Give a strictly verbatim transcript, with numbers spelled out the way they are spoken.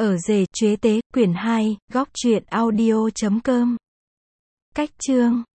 Ở rể Chuế Tế, quyển hai, góc truyện audio chấm com. Cách chương